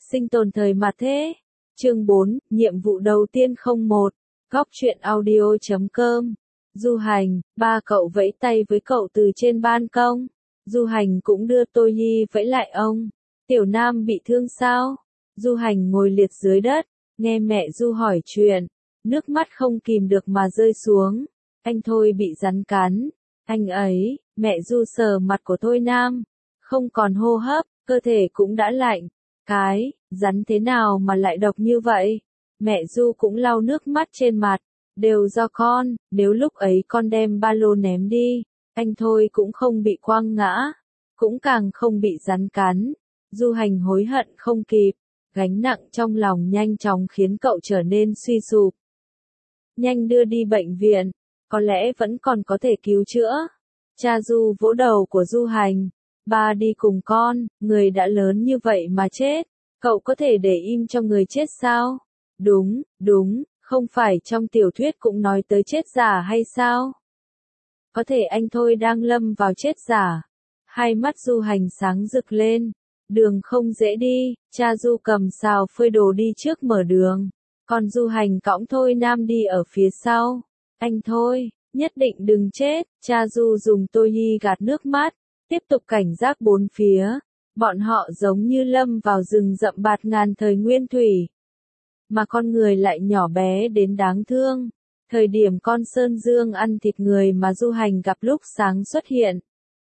Sinh tồn thời mà thế. Chương 4, nhiệm vụ đầu tiên 01. Góc truyện audio.com. Du Hành, ba cậu vẫy tay với cậu từ trên ban công. Du Hành cũng đưa Tôi Nhi vẫy lại ông. Tiểu Nam bị thương sao? Du Hành ngồi liệt dưới đất, nghe mẹ Du hỏi chuyện. Nước mắt không kìm được mà rơi xuống. Anh Thôi bị rắn cắn. Anh ấy, mẹ Du sờ mặt của Thôi Nam. Không còn hô hấp, cơ thể cũng đã lạnh. Cái, rắn thế nào mà lại độc như vậy? Mẹ Du cũng lau nước mắt trên mặt. Đều do con, nếu lúc ấy con đem ba lô ném đi, anh Thôi cũng không bị quăng ngã, cũng càng không bị rắn cắn. Du Hành hối hận không kịp, gánh nặng trong lòng nhanh chóng khiến cậu trở nên suy sụp. Nhanh đưa đi bệnh viện, có lẽ vẫn còn có thể cứu chữa. Cha Du vỗ đầu của Du Hành, ba đi cùng con, người đã lớn như vậy mà chết, cậu có thể để im cho người chết sao? Đúng, đúng. Không phải trong tiểu thuyết cũng nói tới chết giả hay sao? Có thể anh Thôi đang lâm vào chết giả. Hai mắt Du Hành sáng rực lên. Đường không dễ đi, cha Du cầm xào phơi đồ đi trước mở đường. Còn Du Hành cõng Thôi Nam đi ở phía sau. Anh Thôi, nhất định đừng chết. Cha Du dùng Tôi Nhi gạt nước mắt, tiếp tục cảnh giác bốn phía. Bọn họ giống như lâm vào rừng rậm bạt ngàn thời nguyên thủy. Mà con người lại nhỏ bé đến đáng thương. Thời điểm con Sơn Dương ăn thịt người mà Du Hành gặp lúc sáng xuất hiện.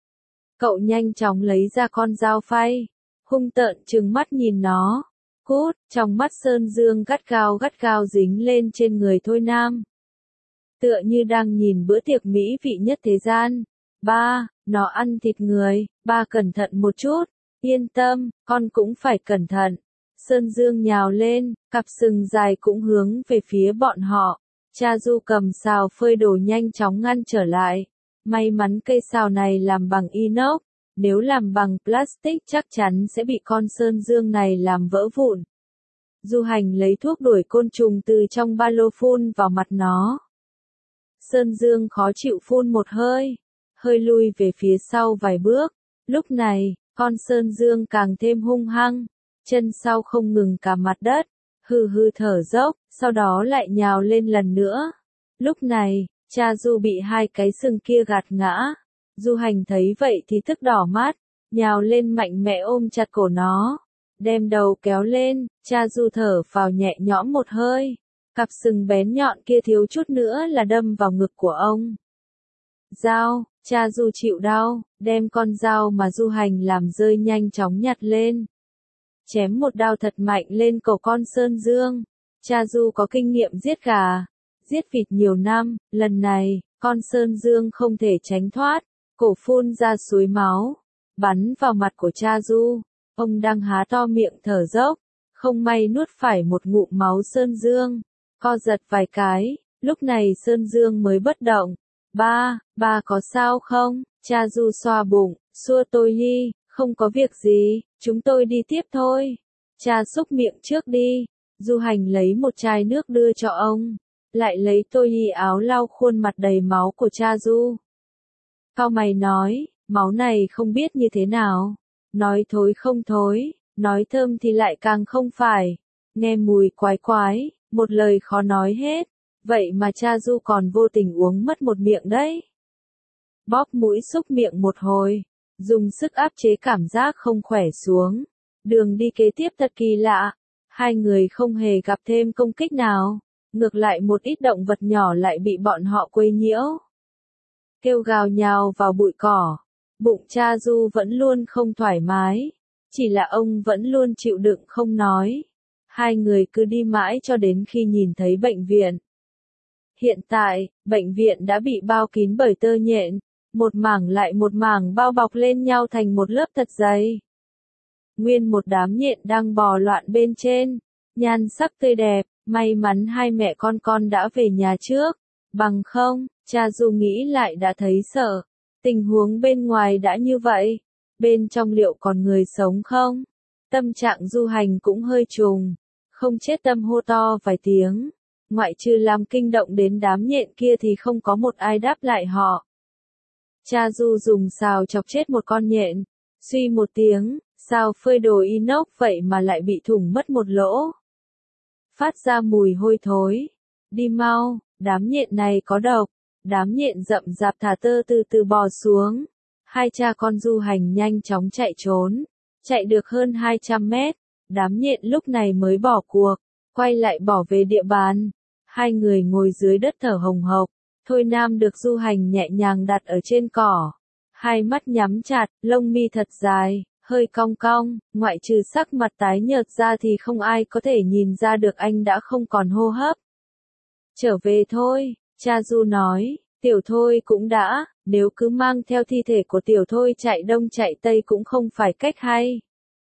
Cậu nhanh chóng lấy ra con dao phay, hung tợn trừng mắt nhìn nó. Cút, trong mắt Sơn Dương gắt gao dính lên trên người Thôi Nam. Tựa như đang nhìn bữa tiệc mỹ vị nhất thế gian. Ba, nó ăn thịt người, ba cẩn thận một chút. Yên tâm, con cũng phải cẩn thận. Sơn Dương nhào lên, cặp sừng dài cũng hướng về phía bọn họ. Cha Du cầm xào phơi đồ nhanh chóng ngăn trở lại. May mắn cây xào này làm bằng inox, nếu làm bằng plastic chắc chắn sẽ bị con Sơn Dương này làm vỡ vụn. Du Hành lấy thuốc đuổi côn trùng từ trong ba lô phun vào mặt nó. Sơn Dương khó chịu phun một hơi, hơi lui về phía sau vài bước. Lúc này, con Sơn Dương càng thêm hung hăng. Chân sau không ngừng cả mặt đất, hừ hừ thở dốc, sau đó lại nhào lên lần nữa. Lúc này, cha Du bị hai cái sừng kia gạt ngã. Du Hành thấy vậy thì tức đỏ mắt, nhào lên mạnh mẽ ôm chặt cổ nó, đem đầu kéo lên. Cha Du thở phào nhẹ nhõm một hơi, cặp sừng bén nhọn kia thiếu chút nữa là đâm vào ngực của ông. Dao, cha Du chịu đau, đem con dao mà Du Hành làm rơi nhanh chóng nhặt lên. Chém một đao thật mạnh lên cổ con Sơn Dương. Cha Du có kinh nghiệm giết gà, giết vịt nhiều năm, lần này, con Sơn Dương không thể tránh thoát, cổ phun ra suối máu, bắn vào mặt của cha Du. Ông đang há to miệng thở dốc, không may nuốt phải một ngụm máu Sơn Dương, co giật vài cái, lúc này Sơn Dương mới bất động. Ba có sao không? Cha Du xoa bụng, xua Tôi Nhi. Không có việc gì, chúng tôi đi tiếp thôi. Cha xúc miệng trước đi. Du Hành lấy một chai nước đưa cho ông, lại lấy Tôi Nhi áo lau khuôn mặt đầy máu của cha Du. Cau mày nói, máu này không biết như thế nào. Nói thối không thối, nói thơm thì lại càng không phải. Nghe mùi quái quái, một lời khó nói hết. Vậy mà cha Du còn vô tình uống mất một miệng đấy. Bóp mũi xúc miệng một hồi, dùng sức áp chế cảm giác không khỏe xuống. Đường đi kế tiếp thật kỳ lạ. Hai người không hề gặp thêm công kích nào. Ngược lại một ít động vật nhỏ lại bị bọn họ quấy nhiễu. Kêu gào nhào vào bụi cỏ. Bụng cha Du vẫn luôn không thoải mái. Chỉ là ông vẫn luôn chịu đựng không nói. Hai người cứ đi mãi cho đến khi nhìn thấy bệnh viện. Hiện tại, bệnh viện đã bị bao kín bởi tơ nhện. Một mảng lại một mảng bao bọc lên nhau thành một lớp thật dày. Nguyên một đám nhện đang bò loạn bên trên, nhan sắc tươi đẹp, may mắn hai mẹ con đã về nhà trước, bằng không, cha Du nghĩ lại đã thấy sợ. Tình huống bên ngoài đã như vậy, bên trong liệu còn người sống không? Tâm trạng Du Hành cũng hơi trùng, không chết tâm hô to vài tiếng, ngoại trừ làm kinh động đến đám nhện kia thì không có một ai đáp lại họ. Cha Du dùng xào chọc chết một con nhện, suy một tiếng, Sao phơi đồ inox vậy mà lại bị thủng mất một lỗ? Phát ra mùi hôi thối. Đi mau, đám nhện này có độc. Đám nhện rậm rạp thả tơ từ từ bò xuống. Hai cha con du hành nhanh chóng chạy trốn. Chạy được hơn 200 mét. Đám nhện lúc này mới bỏ cuộc. Quay lại bỏ về địa bàn. Hai người ngồi dưới đất thở hồng hộc. Thôi Nam được du hành nhẹ nhàng đặt ở trên cỏ. Hai mắt nhắm chặt, lông mi thật dài, hơi cong cong, ngoại trừ sắc mặt tái nhợt ra thì không ai có thể nhìn ra được anh đã không còn hô hấp. Trở về thôi, cha Du nói, Tiểu Thôi cũng đã, nếu cứ mang theo thi thể của Tiểu Thôi chạy đông chạy tây cũng không phải cách hay.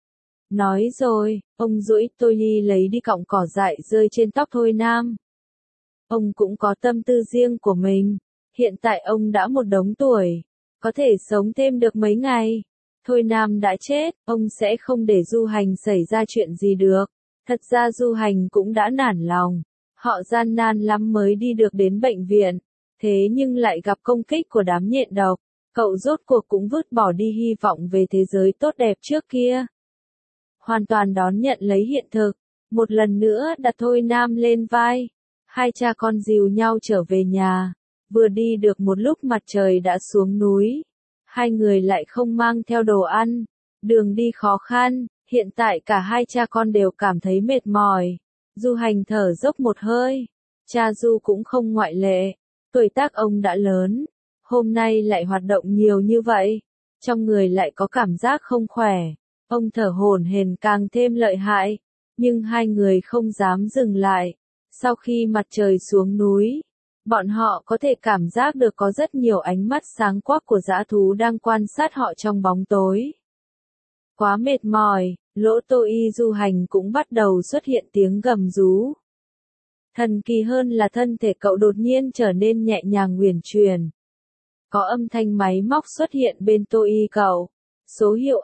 Nói rồi, ông duỗi tôi đi lấy đi cọng cỏ dại rơi trên tóc Thôi Nam. Ông cũng có tâm tư riêng của mình, hiện tại ông đã một đống tuổi, có thể sống thêm được mấy ngày. Thôi Nam đã chết, ông sẽ không để du hành xảy ra chuyện gì được. Thật ra du hành cũng đã nản lòng, họ gian nan lắm mới đi được đến bệnh viện, thế nhưng lại gặp công kích của đám nhện độc, cậu rốt cuộc cũng vứt bỏ đi hy vọng về thế giới tốt đẹp trước kia. Hoàn toàn đón nhận lấy hiện thực, một lần nữa đặt Thôi Nam lên vai, hai cha con dìu nhau trở về nhà, vừa đi được một lúc mặt trời đã xuống núi. Hai người lại không mang theo đồ ăn, đường đi khó khăn, hiện tại cả hai cha con đều cảm thấy mệt mỏi. Du hành thở dốc một hơi, cha Du cũng không ngoại lệ, tuổi tác ông đã lớn, hôm nay lại hoạt động nhiều như vậy, trong người lại có cảm giác không khỏe, ông thở hổn hển càng thêm lợi hại, nhưng hai người không dám dừng lại. Sau khi mặt trời xuống núi, bọn họ có thể cảm giác được có rất nhiều ánh mắt sáng quắc của dã thú đang quan sát họ trong bóng tối. Quá mệt mỏi, lỗ tô y du hành cũng bắt đầu xuất hiện tiếng gầm rú. Thần kỳ hơn là thân thể cậu đột nhiên trở nên nhẹ nhàng uyển chuyển. Có âm thanh máy móc xuất hiện bên tô y cậu. Số hiệu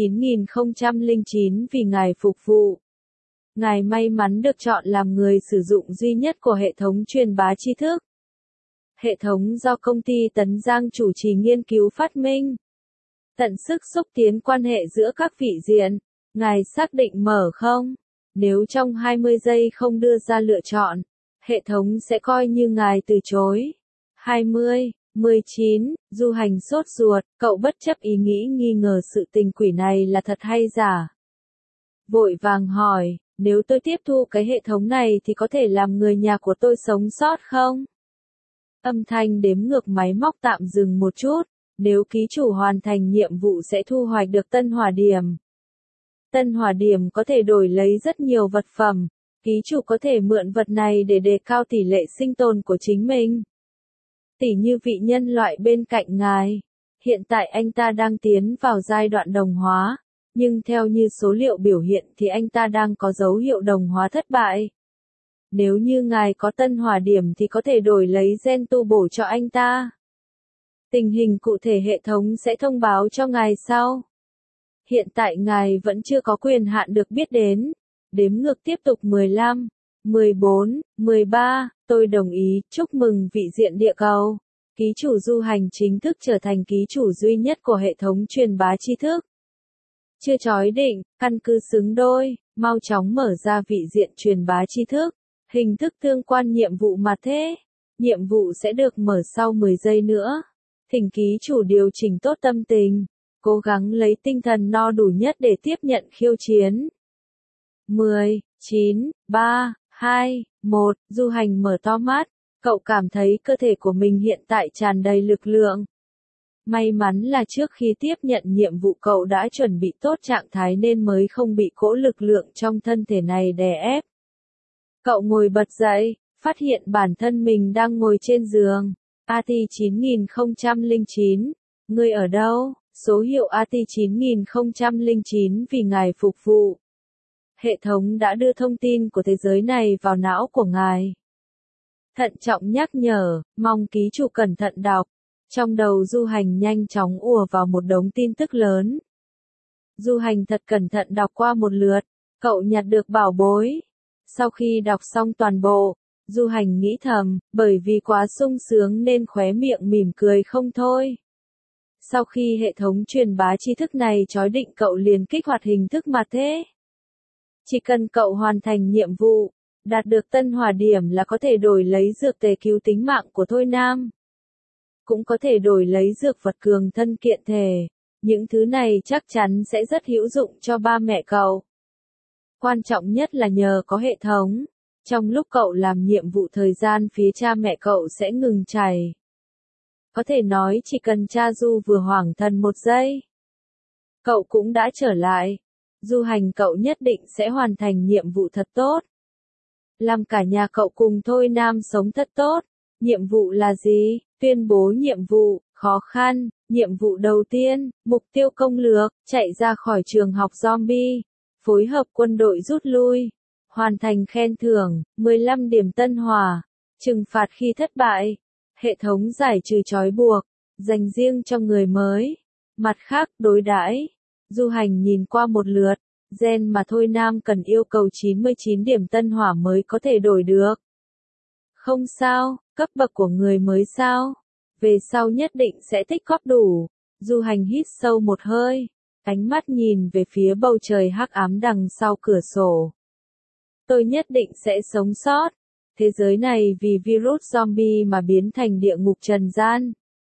AT9009 vì ngài phục vụ. Ngài may mắn được chọn làm người sử dụng duy nhất của hệ thống truyền bá tri thức. Hệ thống do công ty Tấn Giang chủ trì nghiên cứu phát minh. Tận sức xúc tiến quan hệ giữa các vị diện. Ngài xác định mở không? Nếu trong 20 giây không đưa ra lựa chọn, hệ thống sẽ coi như ngài từ chối. 20, 19, du hành sốt ruột, cậu bất chấp ý nghĩ nghi ngờ sự tình quỷ này là thật hay giả. Vội vàng hỏi, nếu tôi tiếp thu cái hệ thống này thì có thể làm người nhà của tôi sống sót không? Âm thanh đếm ngược máy móc tạm dừng một chút, nếu ký chủ hoàn thành nhiệm vụ sẽ thu hoạch được tân hỏa điểm. Tân hỏa điểm có thể đổi lấy rất nhiều vật phẩm, ký chủ có thể mượn vật này để đề cao tỷ lệ sinh tồn của chính mình. Tỉ như vị nhân loại bên cạnh ngài, hiện tại anh ta đang tiến vào giai đoạn đồng hóa, nhưng theo như số liệu biểu hiện thì anh ta đang có dấu hiệu đồng hóa thất bại. Nếu như ngài có tân hỏa điểm thì có thể đổi lấy gen tu bổ cho anh ta. Tình hình cụ thể hệ thống sẽ thông báo cho ngài sau. Hiện tại ngài vẫn chưa có quyền hạn được biết đến. Đếm ngược tiếp tục 15, 14, 13, tôi đồng ý, chúc mừng vị diện địa cầu. Ký chủ du hành chính thức trở thành ký chủ duy nhất của hệ thống truyền bá tri thức. Chưa chói định, căn cứ xứng đôi, mau chóng mở ra vị diện truyền bá tri thức. Hình thức tương quan nhiệm vụ mà thế. Nhiệm vụ sẽ được mở sau 10 giây nữa. Thỉnh ký chủ điều chỉnh tốt tâm tình. Cố gắng lấy tinh thần no đủ nhất để tiếp nhận khiêu chiến. 10, 9, 3, 2, 1, du hành mở to mắt. Cậu cảm thấy cơ thể của mình hiện tại tràn đầy lực lượng. May mắn là trước khi tiếp nhận nhiệm vụ cậu đã chuẩn bị tốt trạng thái nên mới không bị cỗ lực lượng trong thân thể này đè ép. Cậu ngồi bật dậy, phát hiện bản thân mình đang ngồi trên giường. AT9009, ngươi ở đâu? Số hiệu AT9009 vì ngài phục vụ. Hệ thống đã đưa thông tin của thế giới này vào não của ngài. Thận trọng nhắc nhở, mong ký chủ cẩn thận đọc. Trong đầu du hành nhanh chóng ùa vào một đống tin tức lớn. Du hành thật cẩn thận đọc qua một lượt, cậu nhặt được bảo bối. Sau khi đọc xong toàn bộ, du hành nghĩ thầm, bởi vì quá sung sướng nên khóe miệng mỉm cười không thôi. Sau khi hệ thống truyền bá tri thức này chói định cậu liền kích hoạt hình thức mà thế. Chỉ cần cậu hoàn thành nhiệm vụ, đạt được tân hỏa điểm là có thể đổi lấy dược tề cứu tính mạng của Thôi Nam. Cũng có thể đổi lấy dược vật cường thân kiện thể. Những thứ này chắc chắn sẽ rất hữu dụng cho ba mẹ cậu. Quan trọng nhất là nhờ có hệ thống, trong lúc cậu làm nhiệm vụ thời gian phía cha mẹ cậu sẽ ngừng chảy. Có thể nói chỉ cần cha Du vừa hoảng thần một giây, cậu cũng đã trở lại. Du Hành cậu nhất định sẽ hoàn thành nhiệm vụ thật tốt. Làm cả nhà cậu cùng Thôi Nam sống thật tốt. Nhiệm vụ là gì? Tuyên bố nhiệm vụ, khó khăn. Nhiệm vụ đầu tiên, mục tiêu công lược, chạy ra khỏi trường học zombie. Phối hợp quân đội rút lui. Hoàn thành khen thưởng, 15 điểm tân hỏa. Trừng phạt khi thất bại. Hệ thống giải trừ trói buộc, dành riêng cho người mới. Mặt khác, đối đãi. Du Hành nhìn qua một lượt, gen mà Thôi Nam cần yêu cầu 99 điểm tân hỏa mới có thể đổi được. Không sao, cấp bậc của người mới sao? Về sau nhất định sẽ tích góp đủ. Du Hành hít sâu một hơi, ánh mắt nhìn về phía bầu trời hắc ám đằng sau cửa sổ. Tôi nhất định sẽ sống sót. Thế giới này vì virus zombie mà biến thành địa ngục trần gian.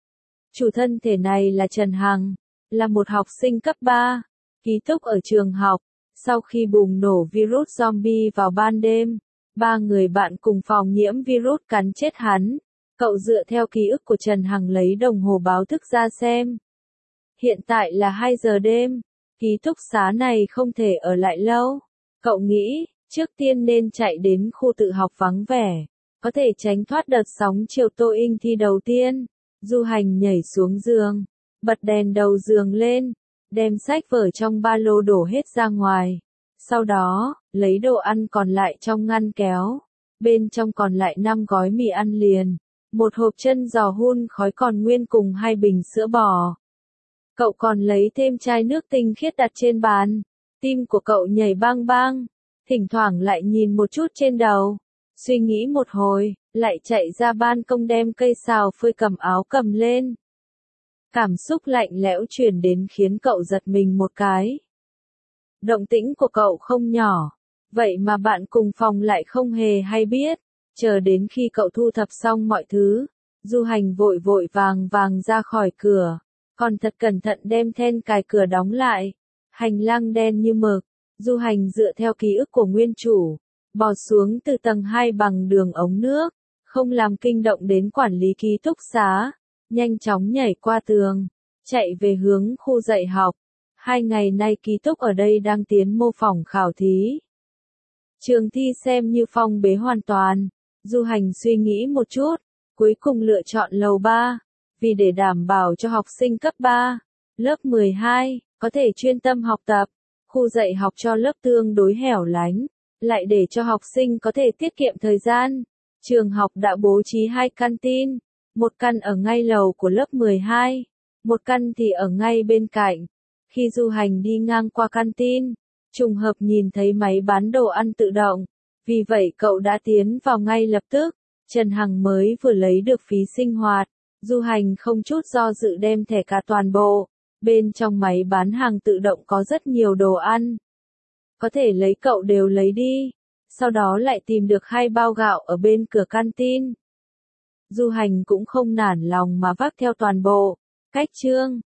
Chủ thân thể này là Trần Hằng, là một học sinh cấp 3, ký túc ở trường học. Sau khi bùng nổ virus zombie vào ban đêm, 3 người bạn cùng phòng nhiễm virus cắn chết hắn. Cậu dựa theo ký ức của Trần Hằng lấy đồng hồ báo thức ra xem. Hiện tại là 2 giờ đêm, ký túc xá này không thể ở lại lâu. Cậu nghĩ, trước tiên nên chạy đến khu tự học vắng vẻ, có thể tránh thoát đợt sóng chiều tô inh thi đầu tiên. Du Hành nhảy xuống giường, bật đèn đầu giường lên, đem sách vở trong ba lô đổ hết ra ngoài. Sau đó, lấy đồ ăn còn lại trong ngăn kéo. Bên trong còn lại 5 gói mì ăn liền, một hộp chân giò hun khói còn nguyên cùng 2 bình sữa bò. Cậu còn lấy thêm chai nước tinh khiết đặt trên bàn. Tim của cậu nhảy bang bang, thỉnh thoảng lại nhìn một chút trên đầu. Suy nghĩ một hồi, lại chạy ra ban công đem cây xào phơi cầm áo cầm lên. Cảm xúc lạnh lẽo truyền đến khiến cậu giật mình một cái. Động tĩnh của cậu không nhỏ, vậy mà bạn cùng phòng lại không hề hay biết. Chờ đến khi cậu thu thập xong mọi thứ, Du Hành vội vội vàng vàng ra khỏi cửa, còn thật cẩn thận đem then cài cửa đóng lại. Hành lang đen như mực, Du Hành dựa theo ký ức của nguyên chủ, bò xuống từ tầng 2 bằng đường ống nước, không làm kinh động đến quản lý ký túc xá, nhanh chóng nhảy qua tường, chạy về hướng khu dạy học. 2 ngày nay ký túc ở đây đang tiến mô phỏng khảo thí. Trường thi xem như phong bế hoàn toàn. Du Hành suy nghĩ một chút, cuối cùng lựa chọn lầu 3, vì để đảm bảo cho học sinh cấp 3, lớp 12, có thể chuyên tâm học tập. Khu dạy học cho lớp tương đối hẻo lánh, lại để cho học sinh có thể tiết kiệm thời gian. Trường học đã bố trí 2 căn tin, một căn ở ngay lầu của lớp 12, một căn thì ở ngay bên cạnh. Khi Du Hành đi ngang qua căn tin, trùng hợp nhìn thấy máy bán đồ ăn tự động, vì vậy cậu đã tiến vào ngay lập tức. Trần Hằng mới vừa lấy được phí sinh hoạt, Du Hành không chút do dự đem thẻ cả toàn bộ. Bên trong máy bán hàng tự động có rất nhiều đồ ăn. Có thể lấy cậu đều lấy đi. Sau đó lại tìm được 2 bao gạo ở bên cửa canteen. Du Hành cũng không nản lòng mà vác theo toàn bộ. Cách chương